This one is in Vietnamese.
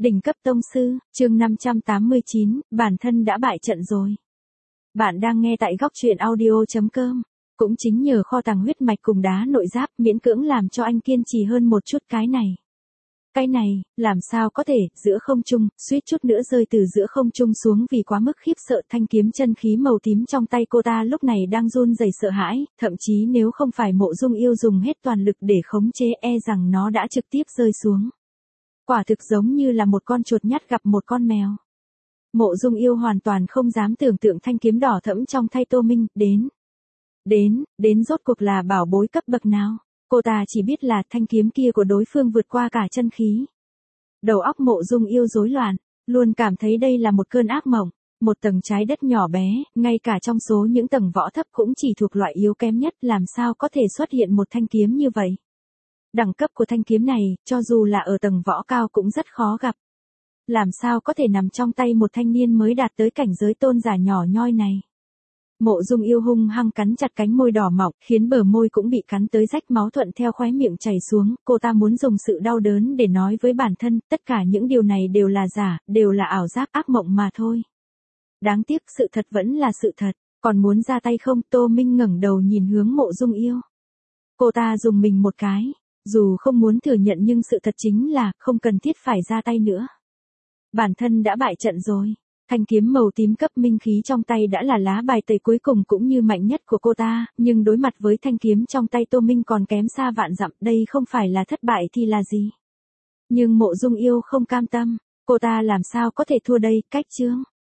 Đỉnh cấp tông sư, chương 589, bản thân đã bại trận rồi. Bạn đang nghe tại góc truyện audio.com. Cũng chính nhờ kho tàng huyết mạch cùng đá nội giáp miễn cưỡng làm cho anh kiên trì hơn một chút cái này. Cái này, làm sao có thể, giữa không trung, suýt chút nữa rơi từ giữa không trung xuống vì quá mức khiếp sợ. Thanh kiếm chân khí màu tím trong tay cô ta lúc này đang run rẩy sợ hãi, thậm chí nếu không phải Mộ Dung Yêu dùng hết toàn lực để khống chế e rằng nó đã trực tiếp rơi xuống. Quả thực giống như là một con chuột nhắt gặp một con mèo. Mộ Dung Yêu hoàn toàn không dám tưởng tượng thanh kiếm đỏ thẫm trong tay Tô Minh, đến rốt cuộc là bảo bối cấp bậc nào. Cô ta chỉ biết là thanh kiếm kia của đối phương vượt qua cả chân khí. Đầu óc Mộ Dung Yêu rối loạn, luôn cảm thấy đây là một cơn ác mộng, một tầng trái đất nhỏ bé, ngay cả trong số những tầng võ thấp cũng chỉ thuộc loại yếu kém nhất, làm sao có thể xuất hiện một thanh kiếm như vậy. Đẳng cấp của thanh kiếm này, cho dù là ở tầng võ cao cũng rất khó gặp. Làm sao có thể nằm trong tay một thanh niên mới đạt tới cảnh giới tôn giả nhỏ nhoi này. Mộ Dung Yêu hung hăng cắn chặt cánh môi đỏ mọng, khiến bờ môi cũng bị cắn tới rách máu thuận theo khóe miệng chảy xuống. Cô ta muốn dùng sự đau đớn để nói với bản thân, tất cả những điều này đều là giả, đều là ảo giác ác mộng mà thôi. Đáng tiếc sự thật vẫn là sự thật, còn muốn ra tay không? Tô Minh ngẩng đầu nhìn hướng Mộ Dung Yêu. Cô ta dùng mình một cái, dù không muốn thừa nhận nhưng sự thật chính là không cần thiết phải ra tay nữa. Bản thân đã bại trận rồi. Thanh kiếm màu tím cấp minh khí trong tay đã là lá bài tẩy cuối cùng cũng như mạnh nhất của cô ta, nhưng đối mặt với thanh kiếm trong tay Tô Minh còn kém xa vạn dặm, đây không phải là thất bại thì là gì. Nhưng Mộ Dung Yêu không cam tâm, cô ta làm sao có thể thua đây. Cách chương